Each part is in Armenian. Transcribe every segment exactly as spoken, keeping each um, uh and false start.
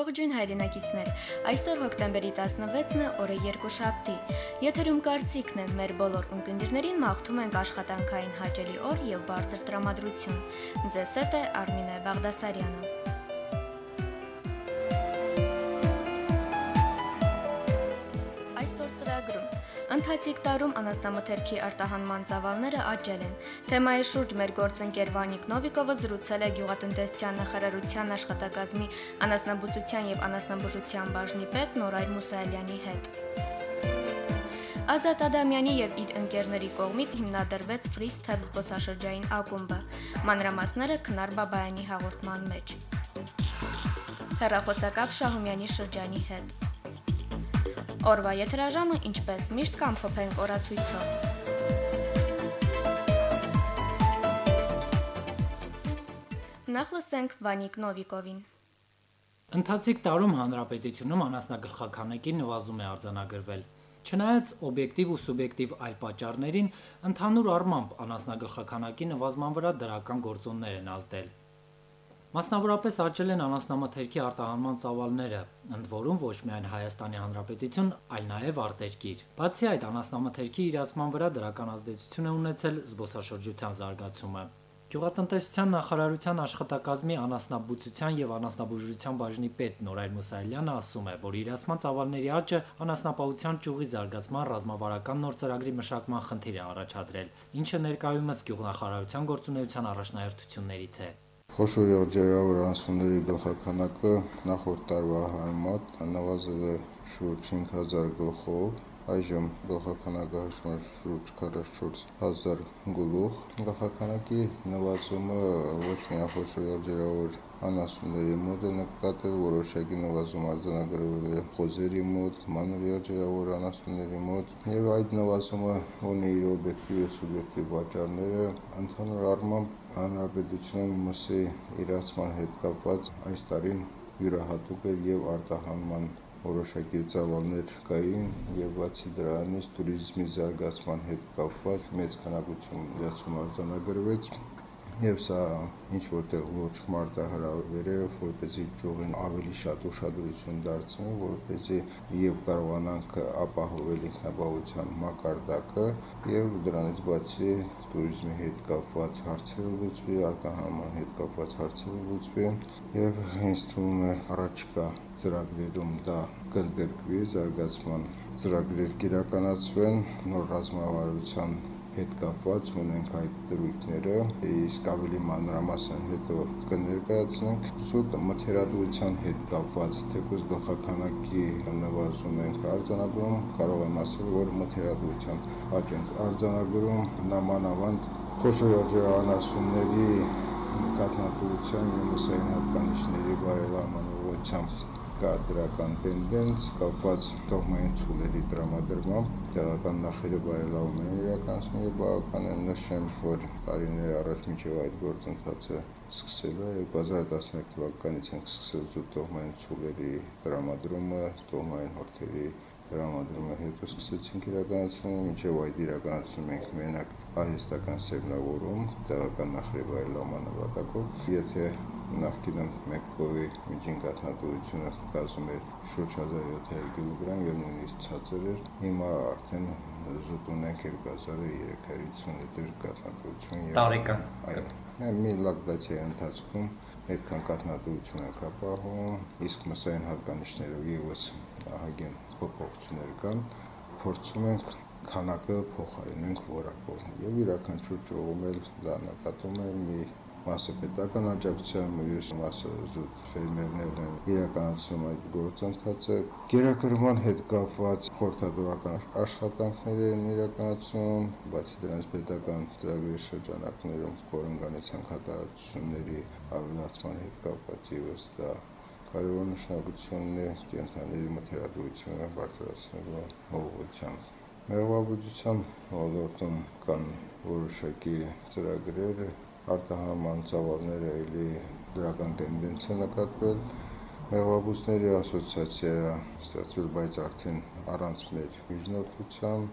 Ողջույն հայրենակիցներ, այսօր հոկտեմբերի տասնվեցն է, օրը երկուշաբթի։ Եթերում կարծիքն է, մեր բոլոր ունկնդիրներին մաղթում ենք աշխատանքային հաճելի օր եւ բարձր տրամադրություն։ Ձեզ հետ է Արմինե Բաղդասարյանը։ Այսօր ծրագրում Ընթացիկ տարում անասնամթերքի արտահանման ծավալները աճել են։ Թեմայի շուրջ մեր գործընկեր Վանիկ Նովիկովը զրուցել է գյուղատնտեսության նախարարության աշխատակազմի անասնաբուծության եւ անասնաբուժության բաժնի պետ Նորայր Մուսայելյանի հետ։ Ազատ Ադամյանի եւ իր ընկերների կողմից հիմնադրվեց Free Step զբոսաշրջային ակումբը։ Մանրամասները Քնար Բաբայանի հաղորդման մեջ։ Հեռախոսակապ Շահումյանի շրջանի հետ։ Օրվա եթերաժամը ինչպես միշտ կամփոփենք օրացույցով։ Նախ լսենք Վանիկ Նովիկովին։ Ընթացիկ տարում հանրապետությունում անասնագլխաքանակի նվազում է արձանագրվել։ Չնայած օբյեկտիվ ու սուբյեկտիվ այլ պատճառներին, ընդհանուր առմամբ անասնագլխաքանակի նվազման վրա դրական գործոններ են ազդել։ Մասնավորապես աճել են անասնամթերքի արտահանման ծավալները, ընդ որում ոչ միայն Հայաստանի Հանրապետություն, այլ նաև արտերկիր։ Բացի այդ, անասնամթերքի իրացման վրա դրական ազդեցություն է ունեցել զբոսաշրջության զարգացումը։ Գյուղատնտեսության նախարարության աշխատակազմի անասնաբուծության եւ անասնաբուժության բաժնի պետ Նորայր Մուսայելյանը ասում է, որ իրացման ծավալների աճը անասնապահության ճյուղի զարգացման ռազմավարական նոր ծրագրի մշակման խնդիր է առաջադրել, ինչը ներկայումս գյուղնախարարության գործունեության առաջնահերթություններից է։ Խոշոր եղջերավոր անասունների գլխաքանակը նախորդ տարվա համեմատ նվազել է շուրջ հինգ հազար գլխով, այժմ գլխաքանակը հաշվում է շուրջ քառասունչորս հազար գլուխ։ Գլխաքանակի նվազումը ոչ միայն խոշոր եղջերավոր անասունների մոտ է նկատել, որոշակի նվազում արձանագրվել է խոզերի մոտ, մանր եղջերավոր անասունների մոտ, եւ այդ նվազումը ունի իր օբյեկտիվ եւ սուբյեկտիվ պատճառները։ Ընդհանուր առմամբ Հանրապետությունում մսի իրացման հետ կապված այս տարին յուրահատուկ էր եւ արտահանման որոշակի ծավալներ կային եւ բացի դրանից туриզմի զարգացման հետ կապված մեծ քանակություն իրացում արձանագրվեց եւ սա ինչ որտեղ ոչ մարտահրավեր է, որպեսզի ճյուղին ավելի շատ ուշադրություն դարձնի, որպեսզի եւ կարողանանք ապահովել ինքնաբավության մակարդակը եւ դրանից բացի туриզմի հետ կապված հարցերը լուծվի, արտահանման հետ կապված հարցերը լուծվի եւ հենց թվում է առաջիկա ծրագրերում դա կընդգրկվի, զարգացման ծրագրեր կիրականացվեն, նոր ռազմավարության հետ կապված ունենք այդ դրույթները, իսկ ավելի մանրամասն հետո կներկայացնենք սուտ մթերատվության հետ կապված, թեկուզ գլխաքանակի նվազում ենք արձանագրում, կարող եմ ասել, որ մթերատվության աճ ենք արձանագրում, նամանավանդ խոշոր եղջերավոր անասունների կաթնատուրության եւ մսային հատկանիշների բարելավման ուղղությամբ կա դրական տենդենս կապված տոհմային ցուլերի տրամադրմամբ, տեղական նախերը բարելավում են իրականացնում եւ բավական է նշեմ, որ տարիներ առաջ մինչեւ այդ գործընթացը սկսել է երկու հազար տասնյոթ թվականից ենք սկսել զուտ տոհմային ցուլերի տրամադրումը, տոհմային հորթերի տրամադրումը հետո սկսեցինք իրականացնել, մինչեւ այդ իրականացնում ենք մենակ արհեստական սերմնավորում, տեղական նախերի բարելավման նպատակով, եթե նախկինում մեկ կովի միջին կաթնատուրությունը կազմում էր շուրջ հազար յոթ հարյուր կիլոգրամ եւ նույնիսկ ցածր էր, հիմա արդեն զուտ ունենք երկու հազար երեք հարյուր հիսուն լիտր կաթնատուրություն եւ տարեկան։ Այո, մի լակտացիայի ընթացքում այդքան կաթնատուրություն ենք ապահովում, իսկ մսային հատկանիշներով եւս ահագին փոփոխություններ կան, փորձում ենք քանակը փոխարինենք որակով եւ յուրաքանչյուր ճյուղում էլ դա նկատում է մի մասը պետական աջակցության, մյուս մասը զուտ ֆերմերներն են իրականացնում այդ գործընթացը։ Գերակրման հետ կապված խորհրդատվական աշխատանքներ են իրականացում, բացի դրանից պետական ծրագրերի շրջանակներում կորնգանության հատարածությունների ավելացման հետ կապված ևս դա կարևոր նշանակություն է կենդանիների մթերատվությունը բարձրացնելու ուղղությամբ։ Մեղվաբուծության ոլորտում կան որոշակի ծրագրեր, արտահանման ծավալները էլի դրական տենդենս է նկատվել, մեղվաբույսների ասոցիացիա ստեղծվել, բայց արդեն առանց մեր միջնորդության,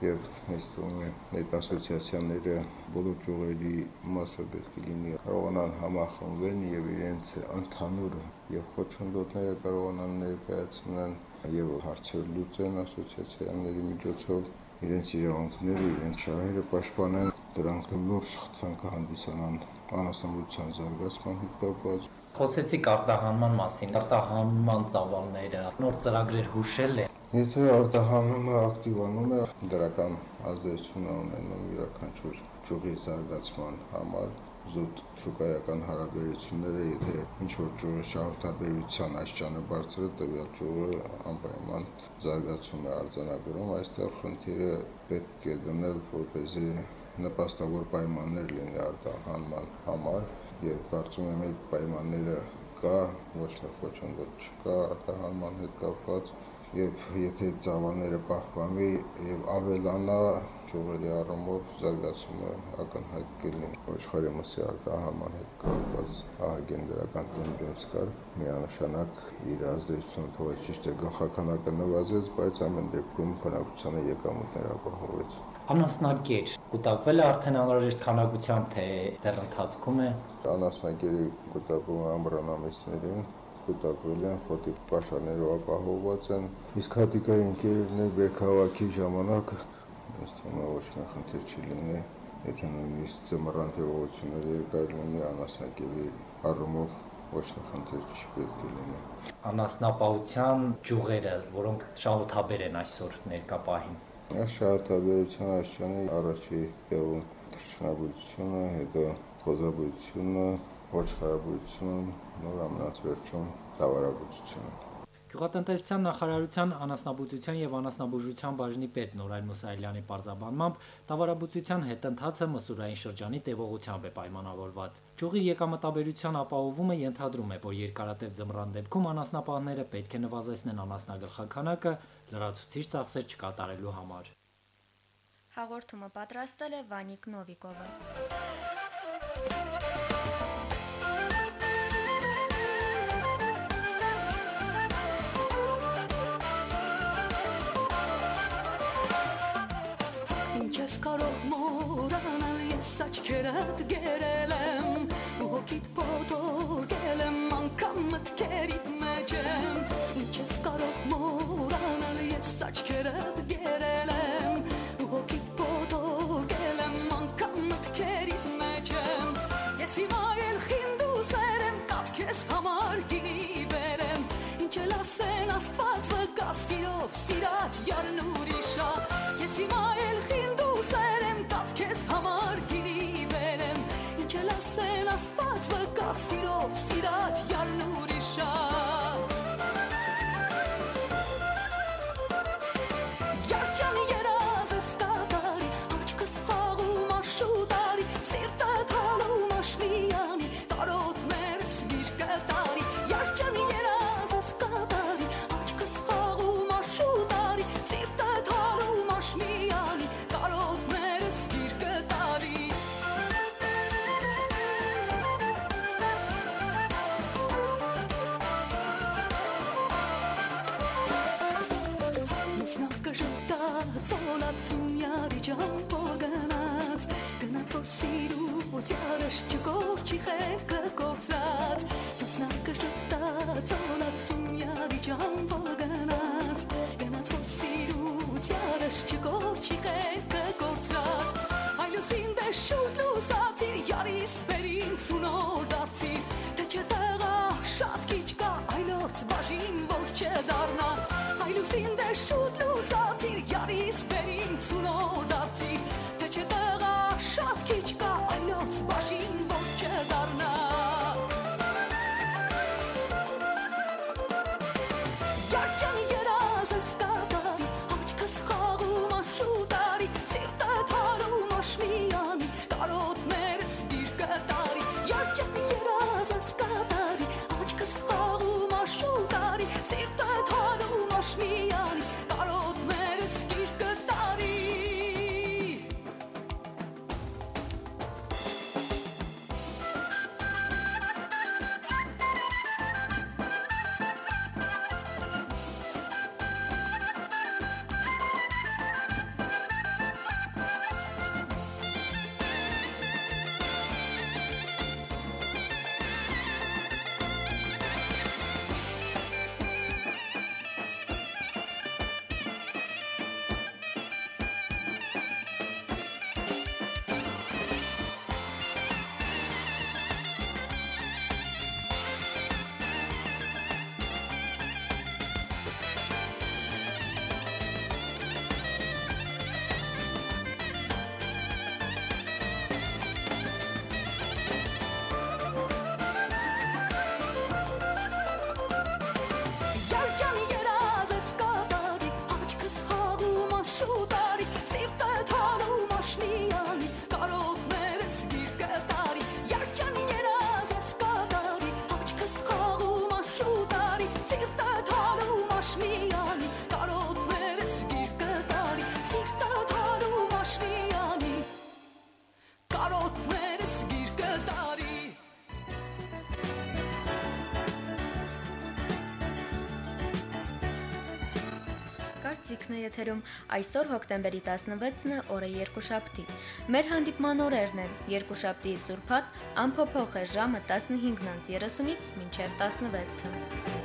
եւ ես թվում է այդ ասոցիացիաները բոլոր ճյուղերի մասը պետք է լինի կարողանան համախմբվել եւ իրենց ընդհանուր եւ խոչընդոտները կարողանան ներկայացնել եւ հարցեր լուծեն ասոցիացիաների միջոցով իրենց իրավունքները, իրենց շահերը պաշտպանեն, դրանք լուրջ խթան կհանդիսանան անասնաբուծության զարգացման հետ կապված։ Խոսեցիք արտահանման մասին, արտահանման ծավալները, նոր ծրագրեր հուշել են։ Եթե արտահանումը ակտիվանում է, դրական ազդեցություն է ունենում յուրաքանչյուր ճյուղի զարգացման համար, զուտ շուկայական հարաբերությունները, եթե ինչ-որ ճյուղի շահութաբերության աստիճանը բարձր է, տվյալ ճյուղը անպայման զարգացում է արձանագրում, այստեղ խնդիրը պետք է դնել, որպեսզի նպաստավոր պայմաններ լինի արտահանման համար, եւ կարծում եմ այդ պայմանները կա, ոչ մի խոչընդոտ չկա արտահանման հետ կապված, եւ եթե ծավալները պահպանվի եւ ավելանա ճյուղերի առումով զարգացումը ակնհայտ կլինի։ Ոչխարի մսի արտահանման հետ կապված ահագին դրական տենդենս կար, միանշանակ իր ազդեցությունը թողեց, ճիշտ է, գլխարկանակը նվազեց, բայց ամեն դեպքում բնակչությանը եկամուտներ ապահովեց։ Անասնագիր կուտակվել է արդեն անհրաժեշտ քանակությամբ, թե դեռ ընթացքում է։ Անասնագիրի կուտակումը ամռան ամիսներին կուտակվել են, խոտի պաշարներով ապահովված են, իսկ հատիկայի ընկերներ բերքահավաքի ժամանակ ըստ ումա ոչ մի խնդիր չի լինի, եթե նույնիսկ ձմռան տևողությունները երկար լինի, անասնագիրի առումով ոչ մի խնդիր չպետք է լինի։ Անասնապահության ճյուղերը, որոնք շահութաբեր են այսօր ներկա պահին։ Շահութաբերության աստիճանի առաջի տեղում թռչնաբուծությունը, հետո խոզաբուծությունը, ոչխարաբուծությունը, նոր ամենացվերջում տավարաբուծությունը։ Գյուղատնտեսության նախարարության անասնաբուծության եւ անասնաբուժության բաժնի պետ Նորայր Մուսայելյանի պարզաբանմամբ տավարաբուծության հետընթացը մսուրային շրջանի տևողությամբ է պայմանավորված։ Ճյուղի եկամտաբերության ապահովումը ենթադրում է, որ երկարատև ձմռան դեպքում անասնապահները պետք է նվազեցնեն անասնագլխաքանակը լրացուցիչ ծախսեր չկատարելու համար։ Հաղորդումը պատրաստել է Վանիկ Նովիկովը։ Ինչես կարող մորանալ ես աչքերդ գերել եմ ու հոգիդ պոտորել եմ անգամ մտքերիդ մեջ եմ Ինչես կարող մորանալ ես աչքերդ գերել եմ ու հոգիդ պոտորել եմ անգամ մտքերիդ մեջ եմ Ես հիմա էլ խինդուսեր եմ կատ քեզ համար գինի բերեմ Ինչ էլ ասեն աստված վկա սիրով սիրած յարն ուրիշա Ես հիմա էլ խինդուսեր եմ կատ քեզ համար գինի բերեմ Ինչ էլ ասեն աստված վկա սիրով սիրած յարն ուրիշա Երջան երազս կատարի աչքս խաղում աշուտարի սիրտը թալում աշլիանի տարոտներս գիր կտարի Երջան երազս կատարի աչքս խաղում աշուտարի սիրտը թալում աշլիանի տարոտներս գիր կտարի Նուսնակը ժտած օլացունյարի ճամպոր գնաց Գնաց որ սիրուտյարս չկորչի խելքը կործրած Նուսնակը ժտած օլացունյարի ճամպոր գնաց Գնաց որ սիրուտյարս չկորչի խելքը կործրած Այլուսին դե շուտ լուսացիր յարիս բերին ծունոր դարձիր Թե չտեղա շատ քիչ կա այլոց բաժին որ չդարնա Այլուսին դե շուտ լուսացիր յարիս բերին ծունոր դարձիր Թե չտեղա շատ քիչ կա այլոց բաժին որ չդարնա Երջան երազս կատարի աչքս խաղում աշուտարի Սիրտը թալում աշլիանի տարոտներս գիր կտարի Երջան երազս կատարի աչքս խաղում աշուտարի Սիրտը թալում աշլիանի տարոտներս Գեղեցիկն է եթերում։ Այսօր հոկտեմբերի տասնվեցն է, օրը երկուշաբթի։ Մեր հանդիպման օրերն են՝ երկուշաբթիից ուրբաթ, ամփոփող է ժամը տասնհինգ երեսունից մինչև տասնվեցը։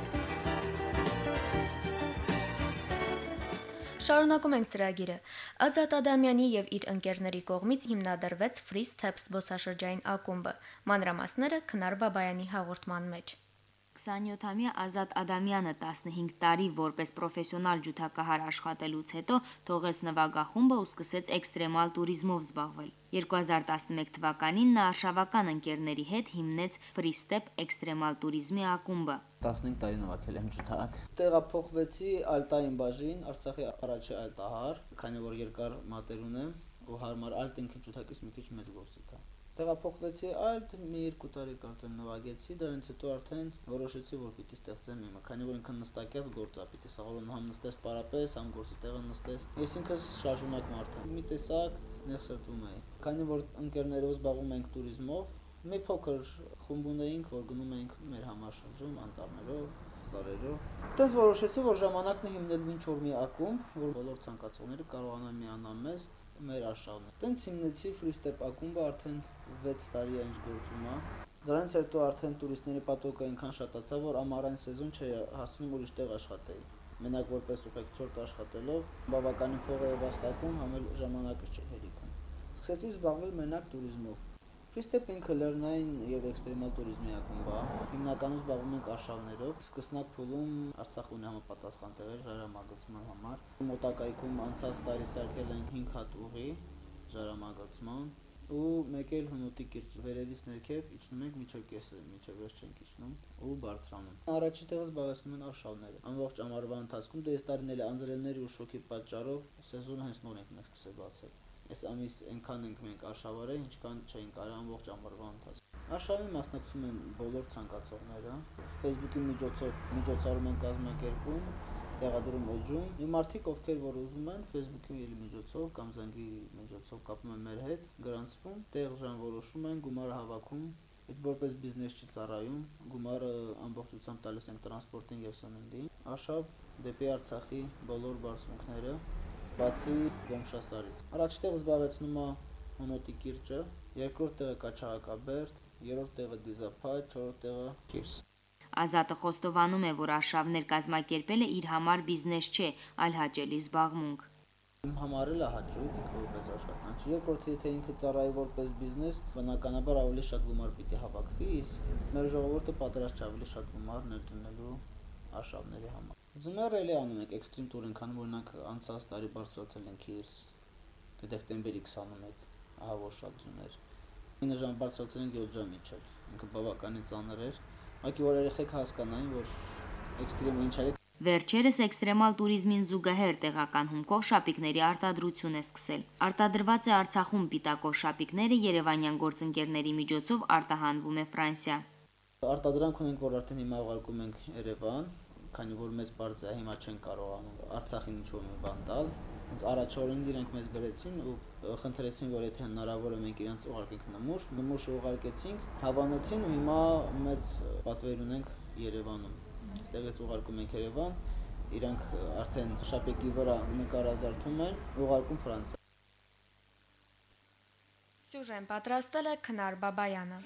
Շարունակում ենք ծրագիրը։ Ազատ Ադամյանի եւ իր ընկերների կողմից հիմնադրվեց Free Step զբոսաշրջային ակումբը։ Մանրամասները Քնար Բաբայանի հաղորդման մեջ։ քսանյոթամյա Ազատ Ադամյանը տասնհինգ տարի որպես պրոֆեսիոնալ ջութակահար աշխատելուց հետո թողեց նվագախումբը ու սկսեց էքստրեմալ տուրիզմով զբաղվել։ երկու հազար տասնմեկ թվականին նա արշավական ընկերների հետ հիմնեց Free Step էքստրեմալ տուրիզմի ակումբը։ տասնհինգ տարի նվագել եմ ջութակ։ Տեղափոխվեցի Ալտային բաժին, Արցախի առաջի ալտահար, քանի որ երկար մատեր ունեմ ու հարմար Ալտինքի ջութակից մի քիչ մեծ գործիք է։ Տեղափոխվեցի Ալտ, մի երկու տարի կարծեմ նվագեցի, դրանից հետո արդեն որոշեցի, որ պիտի ստեղծեմ իմը, քանի որ ինքն նստակյաց գործ է, պիտի սաղորում համ նստես պարապես, համ գործի տեղը նստես։ Ես ինքս շարժունակ մարդ եմ։ Մի տեսակ նեղսրտում էի, քանի որ ընկերներով զբաղվում ենք տուրիզմով, մի փոքր խումբ ունեինք, որ գնում էինք մեր համաշրջում, անտառներով, սարերով։ Այդպես որոշեցի, որ ժամանակն է հիմնել ինչ-որ մի ակումբ, որ բոլոր ցանկացողները կարողանան միանալ մեզ մեր արշավն է։ Տենց հիմնեցի Free Step ակումբը արդեն վեց տարի է ինչ գործում է։ Դրանից հետո արդեն տուրիստների պատոկը այնքան շատացավ, որ ամառային սեզոն չէի հասնում ուրիշ տեղ աշխատեի։ Մենակ որպես ուղեկցորդ աշխատելով բավականին փող էի վաստակում, համ էլ ժամանակը չէր հերիքում։ Սկսեցի զբաղվել մենակ տուրիզմով։ Free Step ինքը լեռնային եւ էքստրեմալ տուրիզմի ակումբ է։ Հիմնականում զբաղվում ենք արշավներով, սկսնակ փուլում Արցախ ունի համապատասխան տեղեր ժայռամագլցման համար։ Մոտակայքում անցած տարի սարքել են հինգ հատ ուղի ժայռամագլցման ու մեկ էլ հնոտի կիրճ վերևից ներքև իջնում ենք միջև կեսը, միջև վերջ չենք իջնում ու բարձրանում։ Առաջի տեղը զբաղեցնում են արշավները։ Ամբողջ ամառվա ընթացքում դե այս տարին էլ անձրևների ու շոկի պատճառով սեզոնը հենց նոր ենք մենք սկսել բացել։ Այս ամիս այնքան ենք մենք արշավարել, ինչքան չէին կարա ամբողջ ամառվա ընթացքում։ Արշավի մասնակցում են բոլոր ցանկացողները։ Facebook-ի միջոցով միջոցառում են կազմակերպում, տեղադրում էջում։ Մի մարդիկ, ովքեր որ ուզում են, Facebook-ի միջոցով կամ զանգի միջոցով կապում են մեր հետ, գրանցվում, տեղ ժամ որոշում են, գումարը հավաքում, այդ որպես բիզնես չի ծառայում, գումարը ամբողջությամբ տալիս ենք տրանսպորտին եւ սննդին։ Արշավ դեպի Արցախի բոլոր բարձունքները, բացի Գոմշասարից։ Առաջ տեղը զբաղեցնում է Հոնոտի կիրճը, երկրորդ տեղը Կաչաղակաբերդ, երրորդ տեղը Դիզափայտ, չորրորդ տեղը Քիրս։ Ազատը խոստովանում է, որ արշավներ կազմակերպելը իր համար բիզնես չէ, այլ հաճելի զբաղմունք։ Իմ համար էլ է հաճույք ինքը որպես աշխատանք։ Երկրորդը, եթե ինքը ծառայի որպես բիզնես, բնականաբար ավելի շատ գումար պիտի հավաքվի, իսկ մեր ժողովուրդը պատրաստ չէ ավելի շատ գումար ներդնելու արշավների համար։ Ձմեռը էլի անում ենք էքստրիմ տուրին, քանի որ նրանք անցած տարի բարձրացել են Քիրս, դեկտեմբերի քսանմեկ, ահա որ շատ ձմեռ։ ինը ժամ բարձրացել են յոթ ժամ իջել, ինքը բավականին ծանր էր, ուղղակի որ երեխեք հասկանային, որ էքստրիմը ինչ է։ Վերջերս էքստրեմալ տուրիզմին զուգահեռ տեղական հումքով շապիկների արտադրություն է սկսել։ Արտադրված է Արցախում պիտակով շապիկները երևանյան գործընկերների միջոցով արտահանվում է Ֆրանսիա։ Արտադրանք ունենք, որ արդեն հիմա ուղարկում ենք Երևան, քանի որ մեծ բարձ է, հիմա չեն կարողանում Արցախին ինչ-որ մի բան տալ։ Հենց առաջորդին իրենք մեզ գրեցին ու խնդրեցին, որ եթե հնարավոր է մենք իրենց ուղարկենք նմուշ, նմուշը ուղարկեցինք, հավանեցին ու հիմա մեծ պատվեր ունենք Երևանում։ Այստեղից ուղարկում ենք Երևան, իրանք արդեն շապիկի վրա նկարազարդում են, ուղարկում Ֆրանսիա։ Սյուժեն պատրաստել է Քնար Բաբայանը։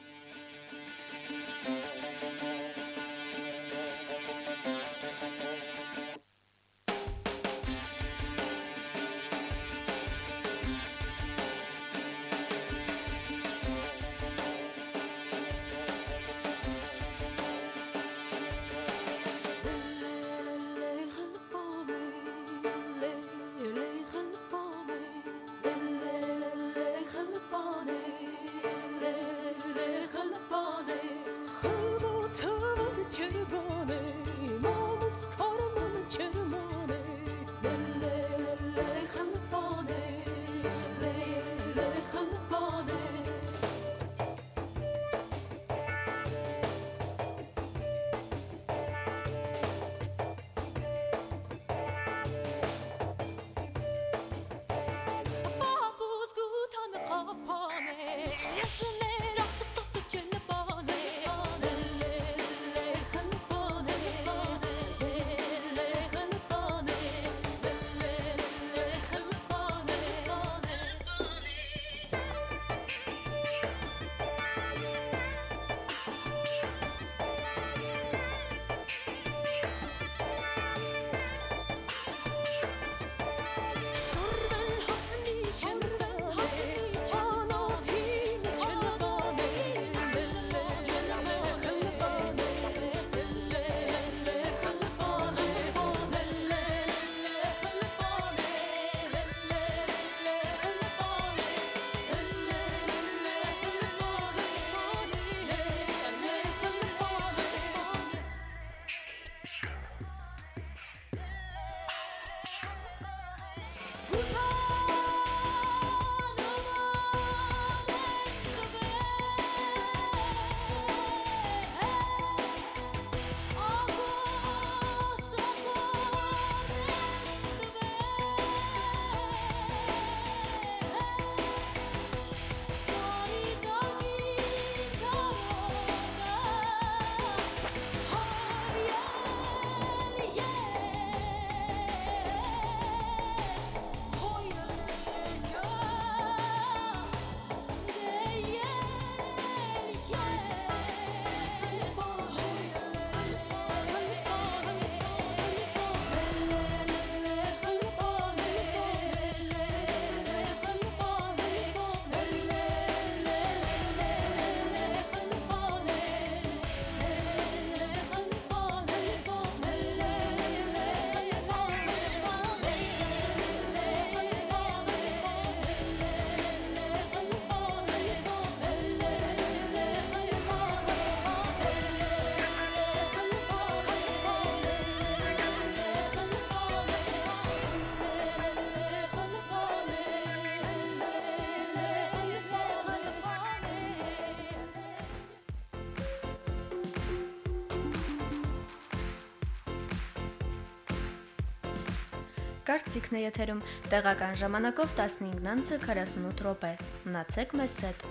Կարծիքն է եթերում տեղական ժամանակով տասնհինգ քառասունութ րոպե։ Մնացեք մեզ հետ։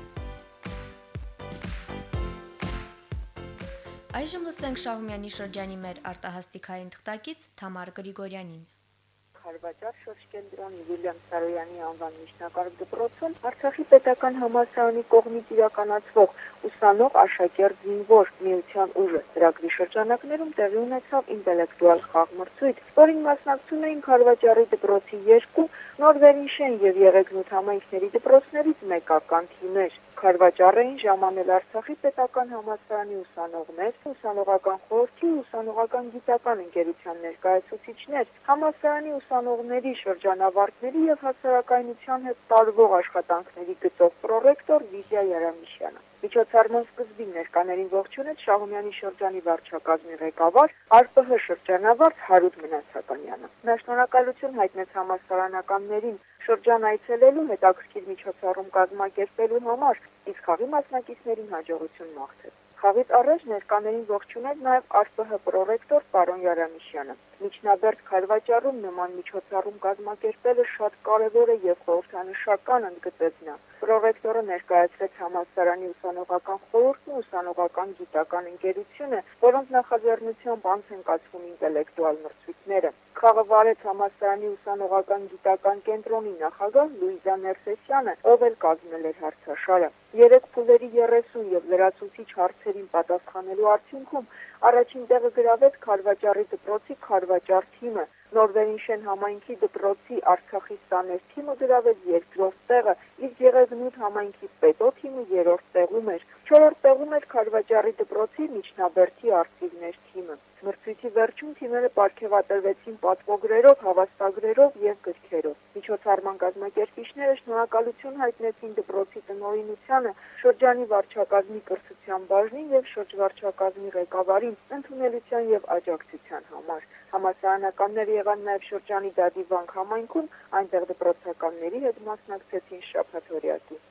Այժմ լսենք Շահումյանի շրջանի մեր արտահասթիկային թղթակից Թամար Գրիգորյանին։ Խարվաճար շրջենտրոնի Վիլյամ Սարոյանի անվան միջնակարգ դպրոցում Արցախի պետական համալսարանի կողմից իրականացվող ուսանող աշակերտ զինվոր միության ուժը ծրագրի շրջանակներում տեղի ունեցավ ինտելեկտուալ խաղմրցույթ, որին մասնակցում էին Խարվաճարի դպրոցի երկու, Նորվերինշեն եւ Եղեգնուտ համայնքների դպրոցներից մեկական թիմեր։ Խարվաճարը էին ժամանել Արցախի պետական համալսարանի ուսանողներ, ուսանողական խորհրդի ու ուսանողական գիտական ընկերության ներկայացուցիչներ, համալսարանի ուսանողների շրջանավարտների եւ հասարակայնության հետ տարվող աշխատանքների գծով պրոռեկտոր Վիզիա Յարամիշյանը։ Միջոցառման սկզբին ներկաներին ողջունեց Շահումյանի շրջանի վարչակազմի ղեկավար Ա Ռ Պ Հ շրջանավարտ Հարութ Մնացականյանը։ Նա շնորհակալություն հայտնեց համալսարանականներին շրջան այցելելու, հետաքրքիր միջոցառում կազմակերպելու համար, իսկ խաղի մասնակիցներին հաջողություն մաղթեց։ Խաղից առաջ ներկաներին ողջունել նաև Ա Ռ Պ Հ պրոռեկտոր պարոն Յարամիշյանը։ Միջնաբերդ Խարվաճարում նման միջոցառում կազմակերպելը շատ կարևոր է եւ խորհրդանշական, ընդգծեց նա։ Պրոռեկտորը ներկայացրեց համալսարանի ուսանողական խորհուրդն ու ուսանողական գիտական ընկերությունը, որոնց նախաձեռնությամբ անց են կացվում ինտելեկտուալ մրցույթները։ Խաղը վարեց համալսարանի ուսանողական գիտական կենտրոնի նախագահ Լուիզա Ներսեսյանը, ով էլ կազմել էր հարցաշարը։ Երեք փուլերի երեսուն եւ լրացուցիչ հարցերին պատասխանելու արդյունքում առաջին տեղը գրավեց Խարվաճարի դպրոցի Խարվաճար թիմը, Նորվերինշեն համայնքի դպրոցի Արցախի սաներ թիմը գրավեց երկրորդ տեղը, իսկ Եղեգնուտ համայնքի Պետո թիմը երրորդ տեղում էր։ Չորրորդ տեղում էր Խարվաճարի դպրոցի Միջնաբերդի արծիվներ թիմը։ Մրցույթի վերջում թիմերը պարգևատրվեցին պատվոգրերով, հավաստագրերով եւ գրքերով։ Միջոցառման կազմակերպիչները շնորհակալություն հայտնեցին դպրոցի տնօրինությանը, շրջանի վարչակազմի կրթության բաժնին եւ շրջվարչակազմի ղեկավարին ընդունելության եւ աջակցության համար։ Համալսարանականները եղան նաեւ շրջանի Դադիվանք համայնքում, այնտեղ դպրոցականների հետ մասնակցեցին շաբաթօրյակի։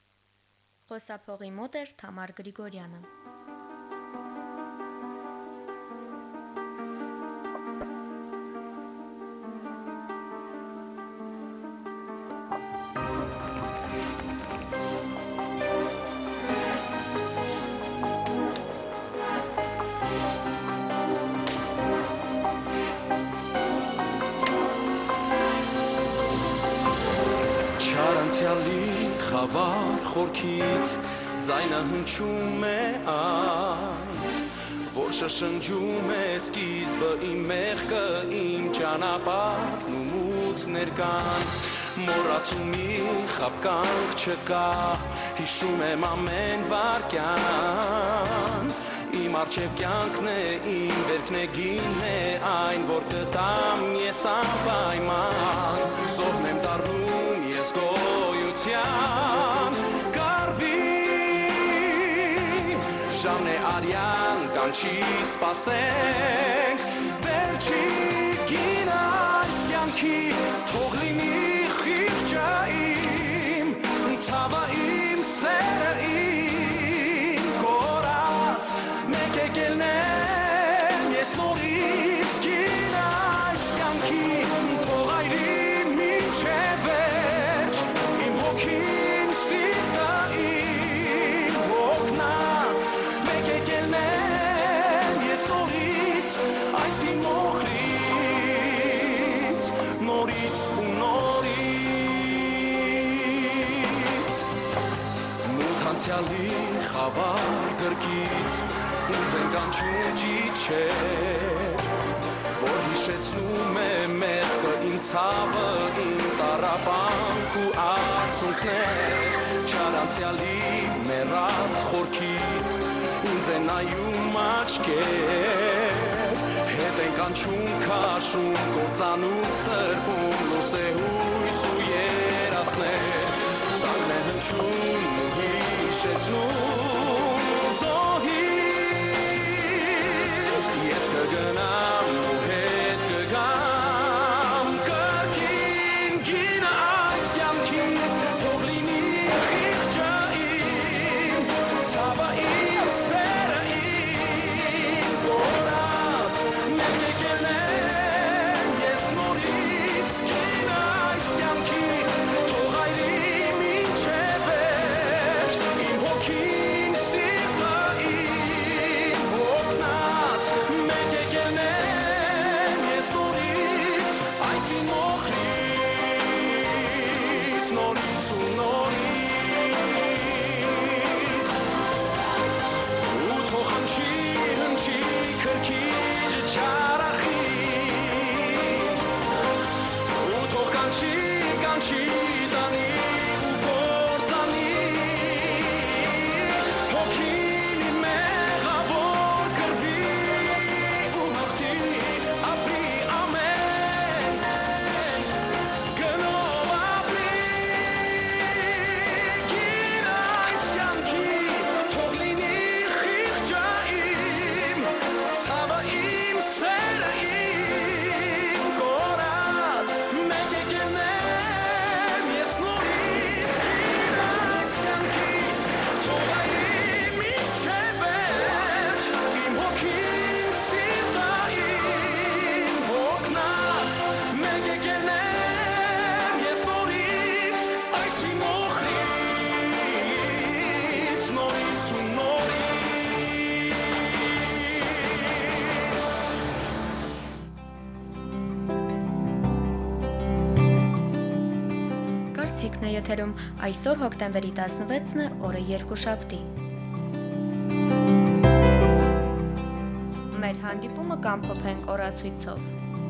Խոսափողի մոտ էր Թամար Գրիգորյանը։ Չարանցյալի խավար խորքից ձայնը հնչում է այն, որ շշնջում է սկիզբը իմ մեղքը, իմ ճանապարհն ու մութ ներկան, մոռացումի խաբկանք չկա, հիշում եմ ամեն վարկյան, իմ առջև կյանքն է, իմ վերքն է, գինն է, այն որ կտամ ես անպայման, զոհն եմ դառնում ես գոյության, կարվի ժամն է արյան, կանչի սպասենք, վերջի գին այս կյանքի, թող լինի խիղճը իմ, ցավը իմ, սերը իմ, կորած, մեկ եկելն եմ, ես նորից գին այս կյանքի, թող այրի մինչև վերջ, իմ հոգին սիրտը իմ, հոգնած, մեկ եկելն եմ, ես նորից այս իմ մոխրից, նորից ու նորից, մութ անցյալի խավար գրկից, ինձ են կանչում ճիչեր, որ հիշեցնում է մեղքը, իմ ցավը, իմ տառապանք ու արցունքներ, չարանցյալի մեռած խորքից, ինձ են նայում աչքեր, հետ են կանչում քաշում, կործանում սրբում, լույս է հույս ու երասներ, սաղն է հնչում ու հիշեցնում, զոհի ես կգնամ ու հետ կգամ, կրկին գինը այս կյանքի, թող լինի խիղճը իմ, ցավը իմ, սերը իմ, կորած, մեկ եկելն եմ, ես նորից ընթացիկն է եթերում, այսօր հոկտեմբերի տասնվեցն է, օրը երկուշաբթի։ Մեր հանդիպումը կամփոփենք օրացույցով։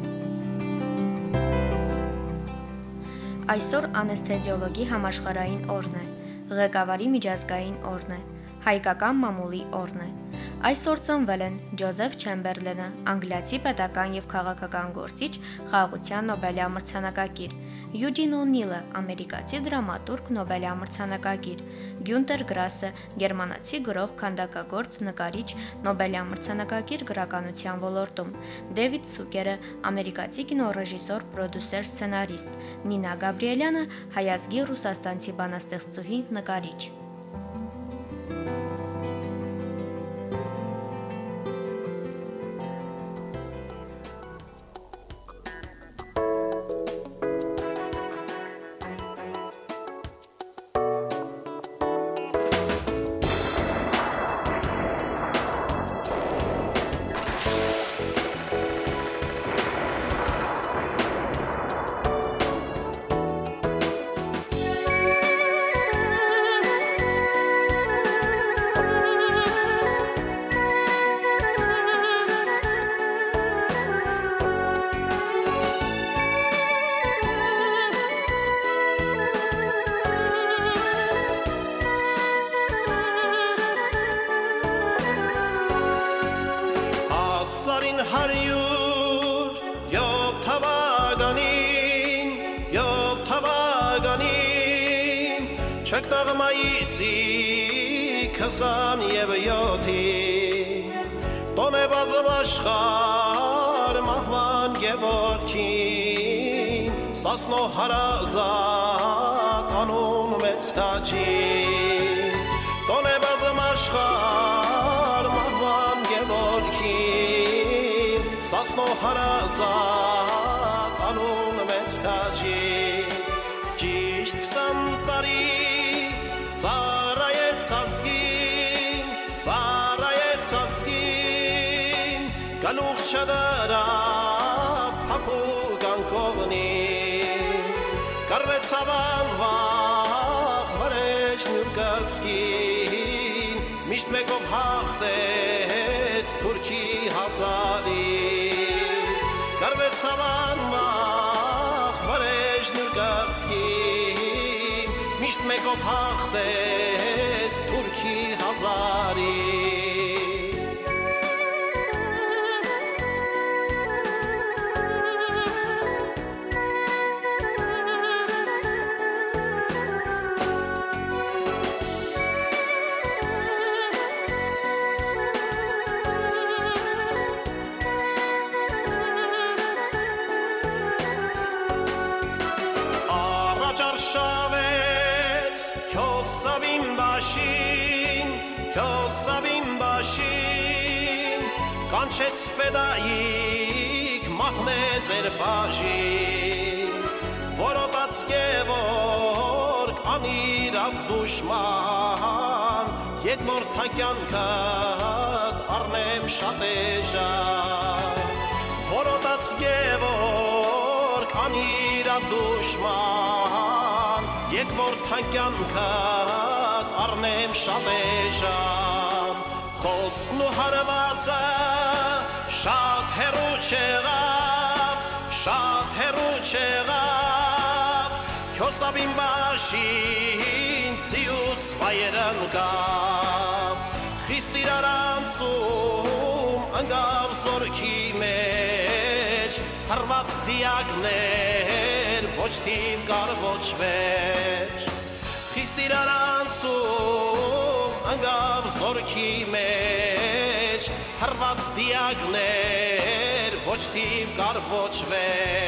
Այսօր անեսթեզիոլոգի համաշխարհային օրն է, ղեկավարի միջազգային օրն է, հայկական մամուլի օրն է։ Այսօր ծնվել են Ջոզեֆ Չեմբերլենը, անգլիացի պետական եւ քաղաքական գործիչ, խաղաղության Նոբելյա մրցանակակիր, Յուջին Օնիլը, ամերիկացի դրամատուրգ, Նոբելյա մրցանակակիր, Գյունտեր Գրասը, գերմանացի գրող, քանդակագործ, նկարիչ, Նոբելյա մրցանակակիր գրականության ոլորտում, Դեվիդ Ցուկերը, ամերիկացի կինոռեժիսոր, պրոդյուսեր, սցենարիստ, Նինա Գաբրիելյանը, հայազգի ռուսաստանցի բանաստեղծուհի, նկարիչ։ հարյուր յոթ թվականին, յոթ թվականին, չկտաղ մայիսի քսան և յոթին, տոն է բազմ աշխար մահվան Գևորգին, սասնո հարազատ անուն մեծ քաջին, տոն է բազմ աշխար մահվան Գևորգին, սասնո հարազատ անուն մեծ քաջին, ճիշտ քսան տարի ծառայեց ազգին, ծառայեց ազգին, գլուխ չդրավ հապուկ անկողնին, կարվեցավ անվախ վրեջ նուրգարցկին, միշտ մեկով հաղթեց թուրքի հազարին, կարվեցավ անվախ վրեջ նուրգարցկին, միշտ մեկով հաղթեց թուրքի հազարին։ Արշավեց քյոսավին բաշին, քյոսավին բաշին, կանչեց ֆեդայիկ մահնեց էր բաժին, որոտաց Գևորգ անիրավ դուշման, ետ որ թակյանքդ առնեմ շատ էժան, որոտաց Գևորգ անիրավ դուշման, ետ որ թանկյանքդ առնեմ շատ էժան, խոսքն ու հարվածը շատ հեռու չեղավ, շատ հեռու չեղավ, քյոսավին բաշին ծիուց վայր ընկավ, խիստ իրարանցում ընկավ զորքի մեջ, հրված դիակներ ոչ թիվ կար ոչ վեճ, խիստ իրանցում ընկավ զորքի մեջ, հրված դիակներ ոչ թիվ կար ոչ վեճ,